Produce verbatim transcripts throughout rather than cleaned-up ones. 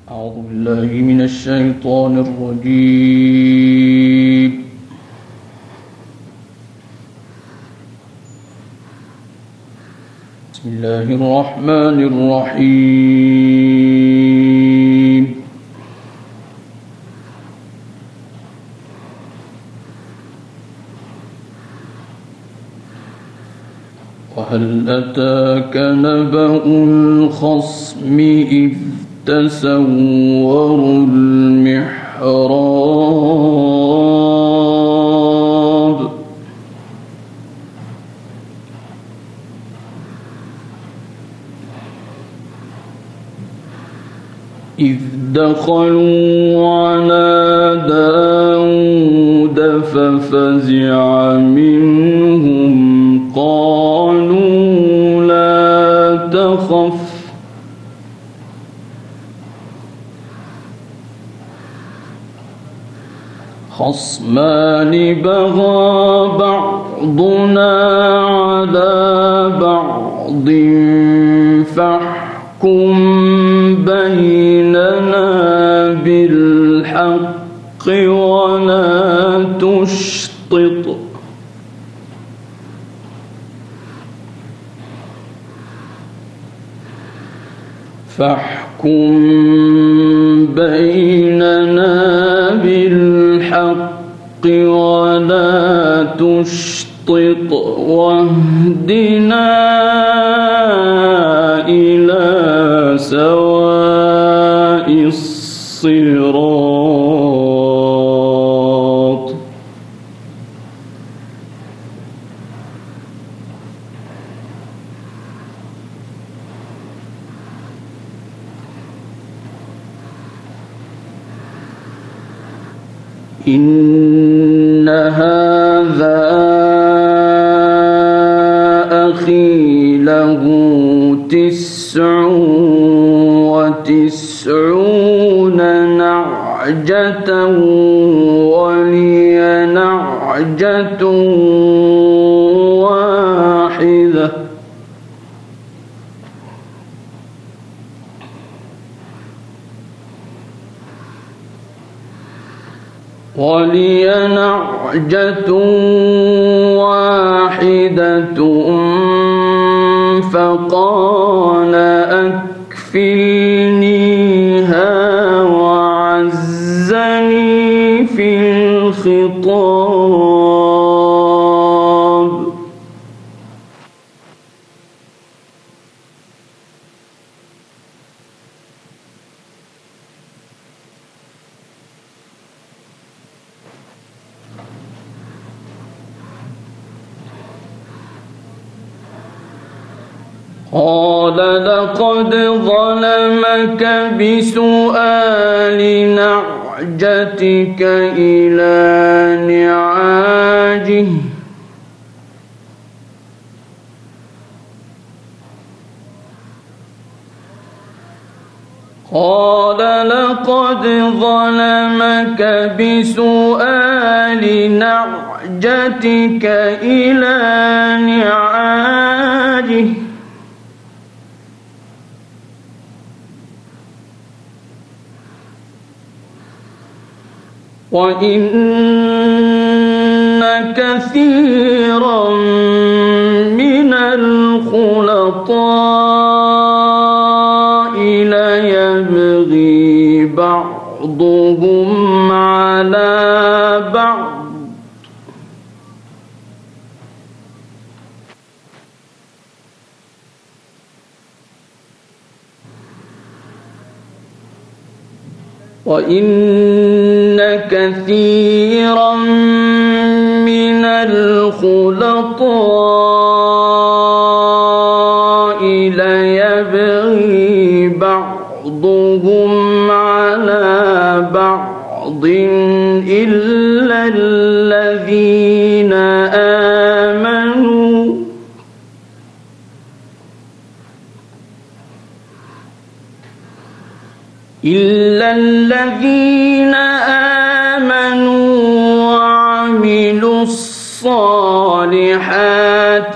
أعوذ بالله من الشيطان الرجيم. بسم الله الرحمن الرحيم. وهل أتاك نبأ الخصم إذ تسوروا المحراب إذ دخلوا على داود ففزع منهم قالوا لا تخف خصمان بغى بعضنا على بعض فاحكم بيننا بالحق ولا تشطط فاحكم بيننا بالحق ولا تشطط واهدنا إلى سواء الصراط. إن هذا أخي له تسع وتسعون نعجة ولي نعجة واحدة ولي نعجة واحدة فقال أكفلنيها وعزني في الخطاب. قال لقد ظلمك بسؤال نعجتك إلى نعاجه قال لقد ظلمك بسؤال نعجتك إلى نعاجه وإن كثيرا من الخلطاء ليبغي بعضهم على بعض وإن كثيرا من الخلطاء ليبغي بعضهم على بعض إلا الذين آمنوا إلا الذين آمنوا وعملوا الصالحات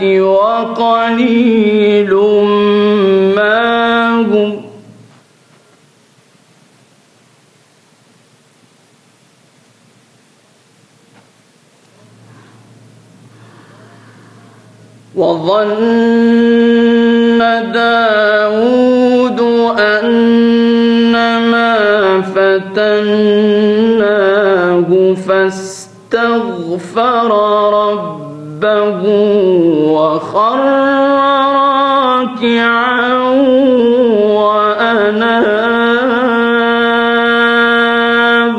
وقليل ما هم وظن داود أنما فتناه فاستغفر ربه وخر راكعا وأناب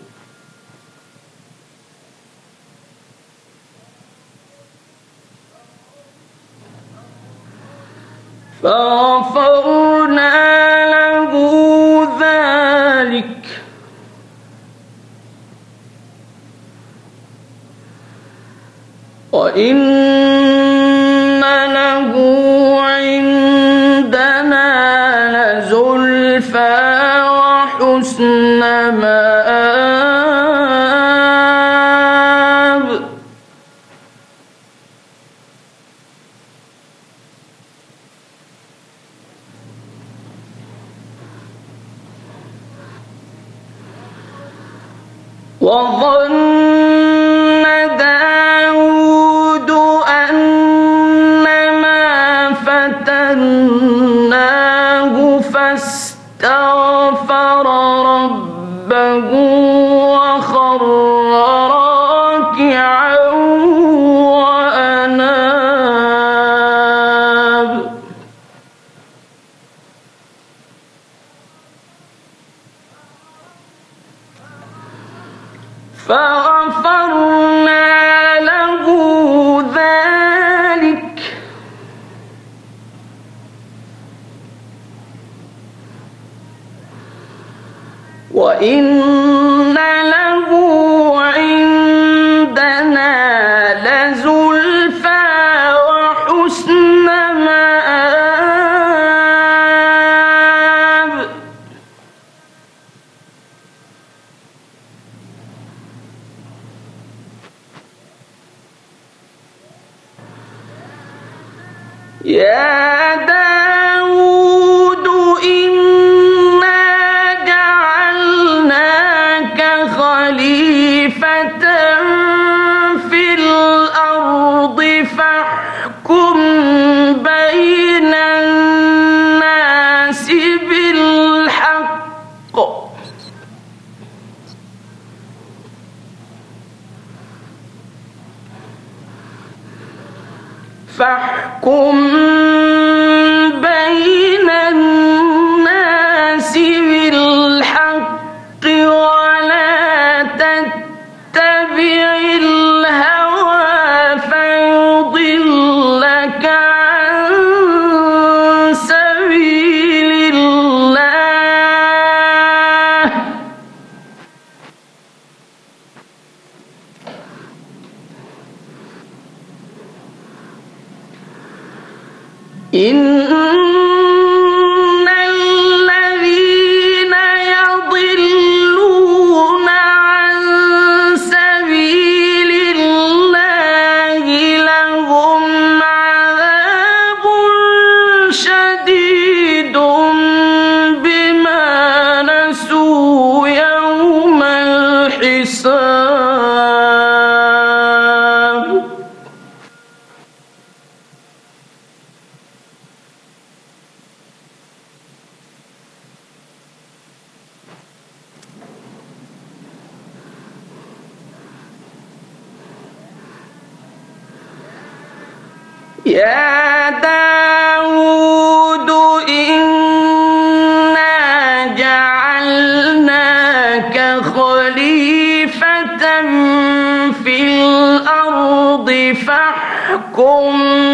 فغفرنا له ذلك وإن له عندنا لزلفى وحسن مآب وظن داود أنما فتناه فاستغفر ربه وخر راكعا وأناب فغفرنا له ذلك وإن له عندنا لزلفى وحسن مآب يا داود إنا جعلناك خليفة في الأرض فاحكم بين الناس بالحق فاحكم بين الناس بالحق ولا تتبع الهوى فيضلك عن سبيل الله إن الذين يضلون عن سبيل الله لهم عذاب شديد بما نسوا يوم الحساب يا داود إنا جعلناك خليفة في الأرض فاحكم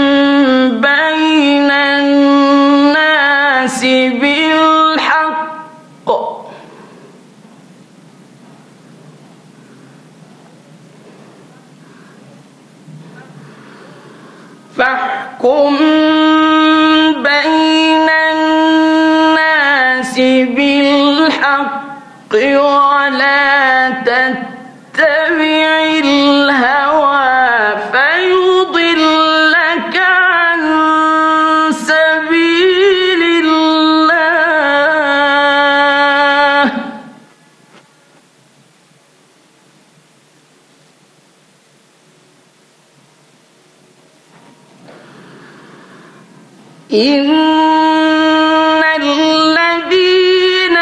بين الناس بالحق فاحكم بين الناس بالحق ولا تتبع الهوى فيضلك عن سبيل الله إن الذين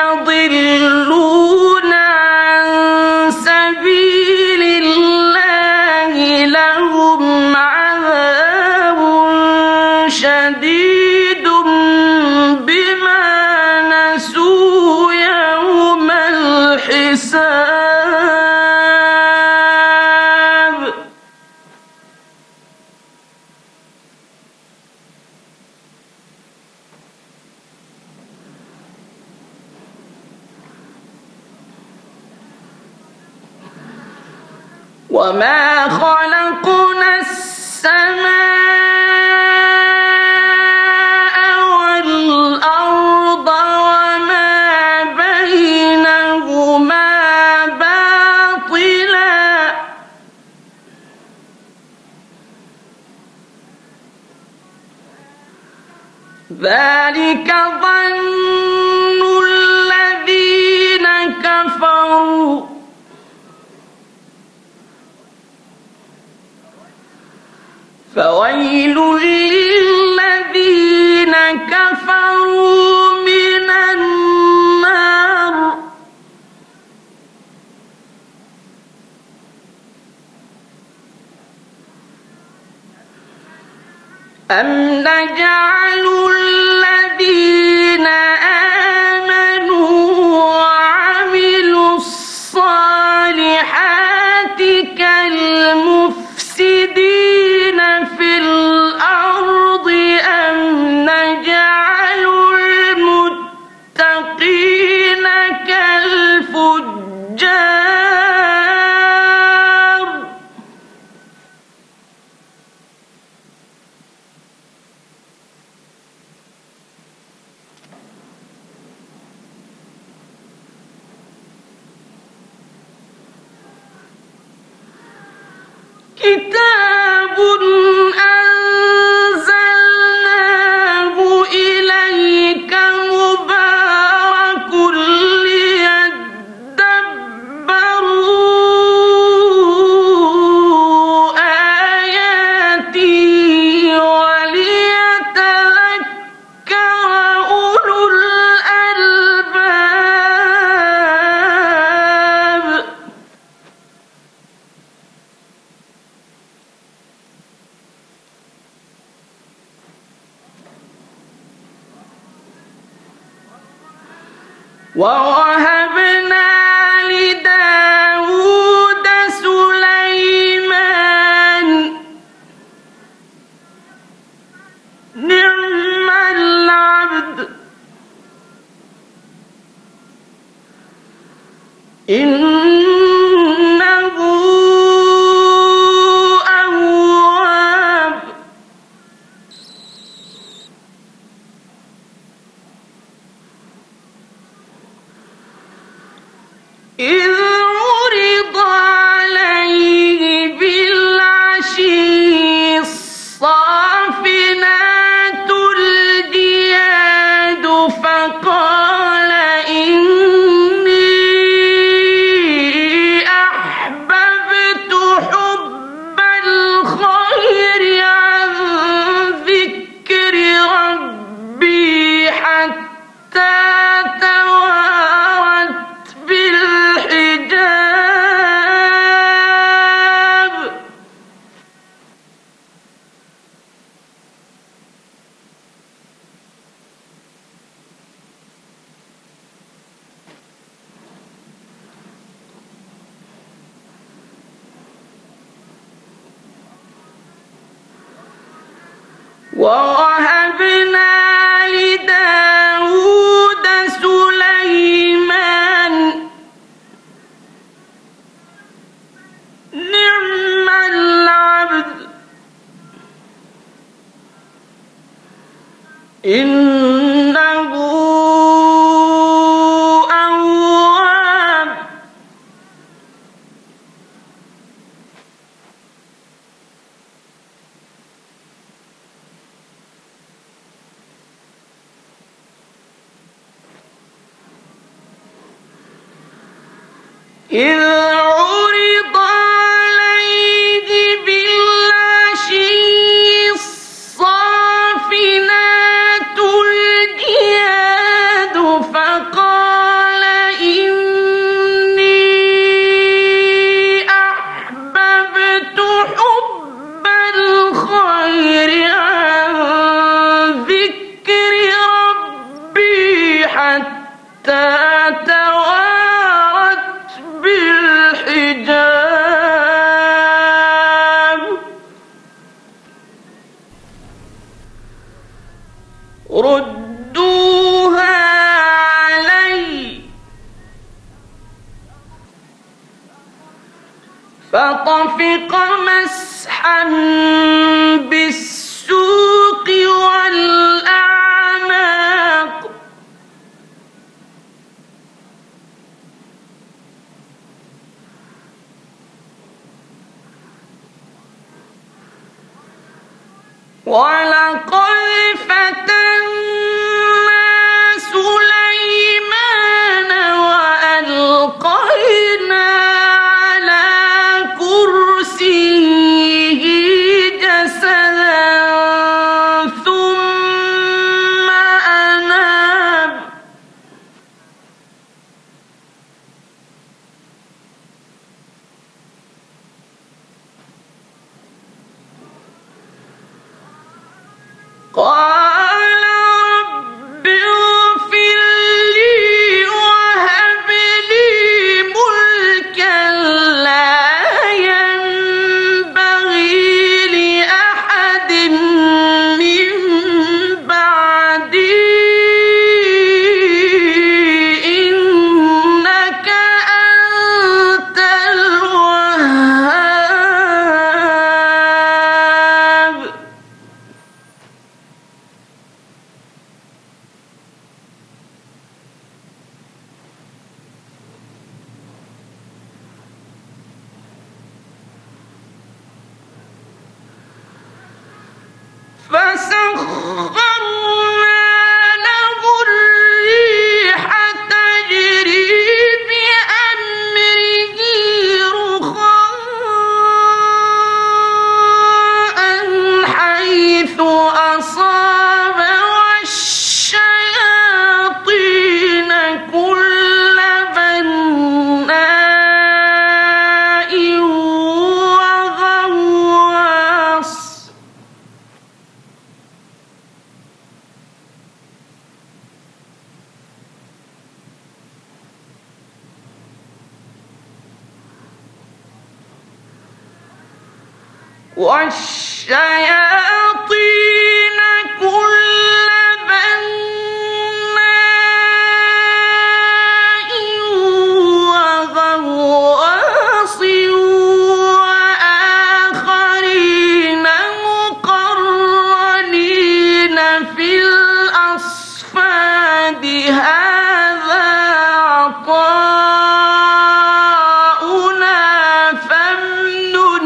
يضلون عن سبيل الله لهم عذاب شديد بما نسوا يوم الحساب وما خلقنا السماء والأرض وما بينهما باطلا ذلك ظن الذين كفروا فويل للذين كفروا من النار أم نجعل الذين آمنوا وعملوا الصالحات كالمفسدين في الأرض أم نجعل المتقين كالفجار كتاب أنزلناه إليك مبارك ليدبروا آياته وليتذكر أولو الألباب ووهبنا لداود سليمان نعم العبد إنه أواب إذ عرض عليه بالعشي الصافنات الجياد فقال إني أحببت حب الخير عن ذكر ربي حتى توارت بالحجاب ووهبنا لداود سليمان نعم العبد إنه أواب إذ عرض عليه بالعشي الصافنات توارت بالحجاب ردوها علي فطفق مسحا بالسوق والأعناق ولقد فتنا سليمان وألقينا على كرسيه جسدا ثم أناب قال رب اغفر لي وهب لي ملكا لا ينبغي لأحد من بعدي إنك أنت الوهاب فسخرنا له الريح تجري بأمره رخاء حيث أصاب والشياطين كل بناء وغواص والشياطين كل بناء وغواص وآخرين مقرنين في الأصفاد هذا عطاؤنا فامنن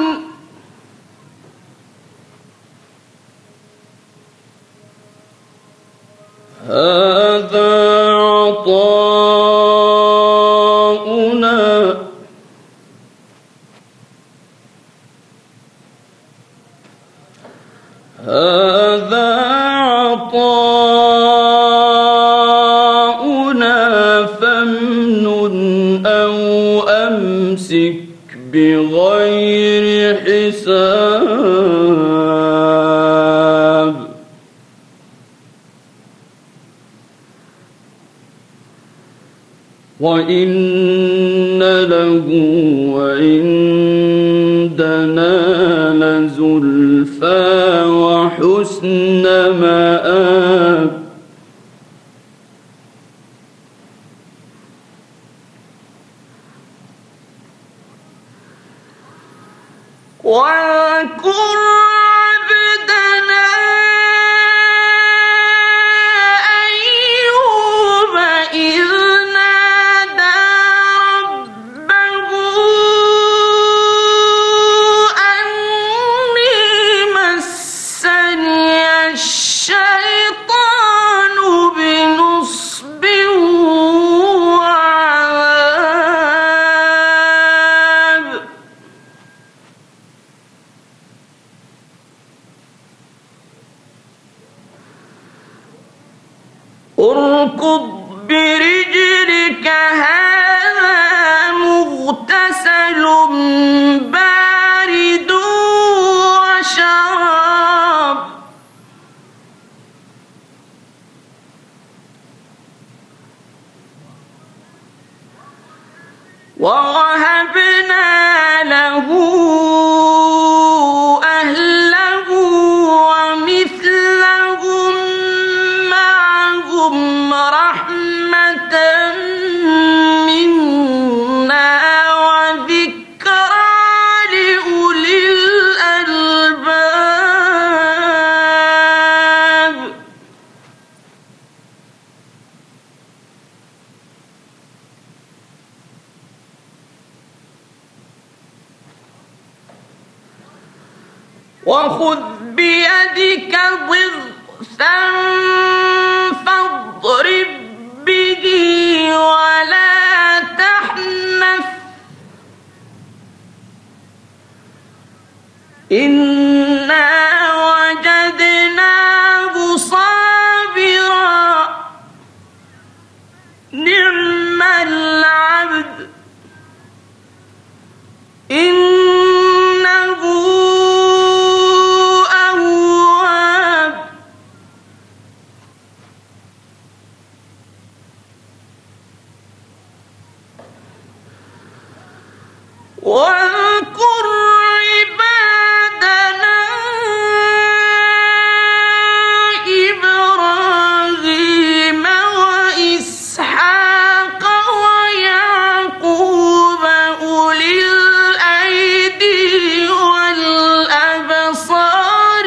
هذا عطاؤنا هذا عطاؤنا فامنن أو أمسك بغير حساب وإن له عندنا لزلفى وحسن مآب واذكر عبدنا أيوب إذ نادى ربه أني مسني الشيطان بنصب وعذاب ووهبنا له أهله ومثلهم معهم رحمة منا وذكرى لأولي الألباب. وخذ بيدك ضغثا فاضرب به ولا تحنث إنا وجدناه صابرا نعم العبد إنه أواب. واذكر عبادنا إبراهيم وإسحاق ويعقوب أولي الأيدي والأبصار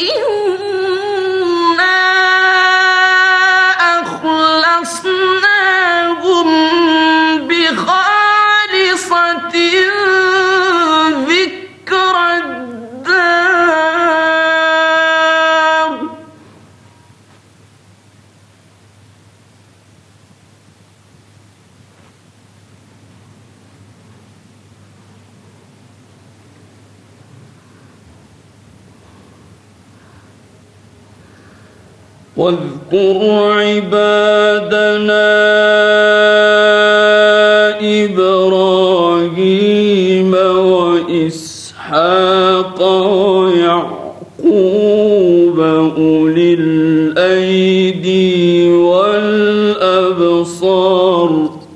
إنا أخلصناهم بخالصة ذكرى الدار. واذكر عبادنا إبراهيم وإسحاق ويعقوب أولي الأيدي والأبصار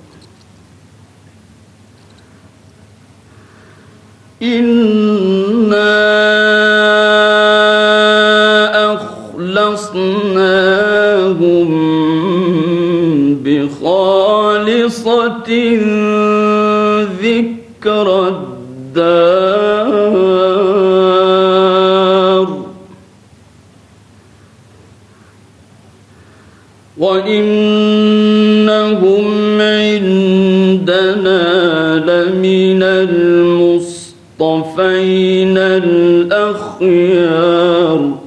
إنا أخلصناهم بخالصة ذكرى الدار وإنهم عندنا لمن المصطفين الأخيار.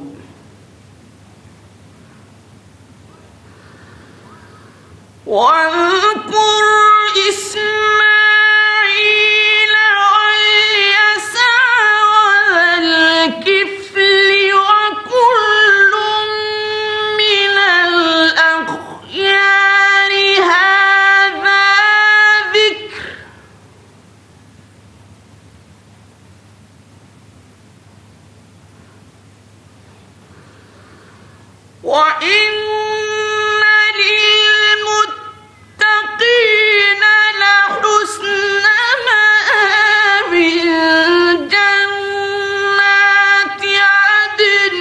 واذكر إسماعيل واليسع وذا الكفل وكل من الأخيار هذا ذكر وإن للمتقين لحسن مآب جنات عدن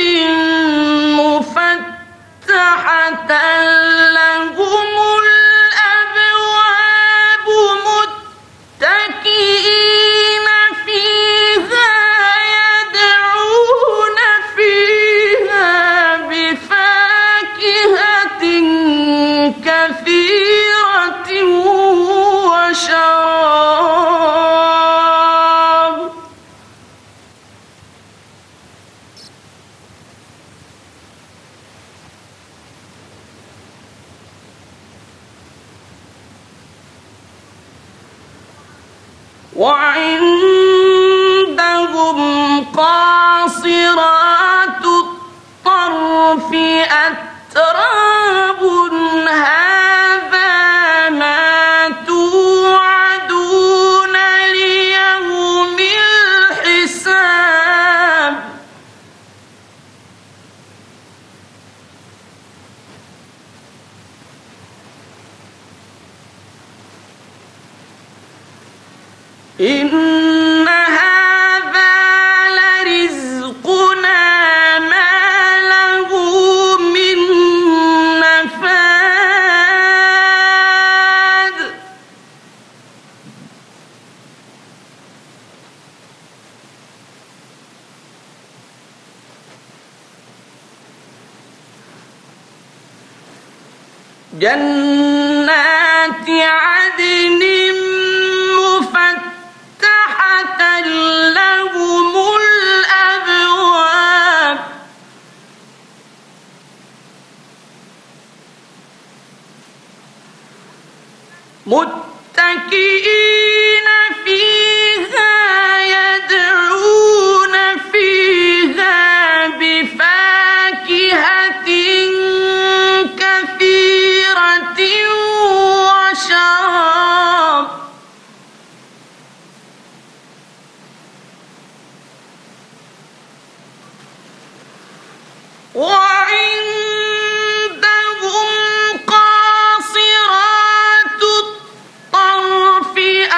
مفتحة لهم الأبواب متكئين فيها يدعون فيها بفاكهة كثيرة وشراب. وعندهم قاصرات الطرف أتراب هذا ما توعدون ليوم الحساب. إن هذا لرزقنا ما له من نفاد جنات عدن مفتحة لهم الأبواب متكئين فيها يدعون فيها بفاكهة كثيرة وشراب وعندهم قاصرات الطرف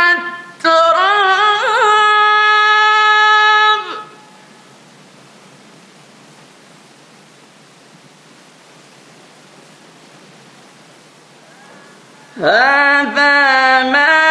أتراب هذا ما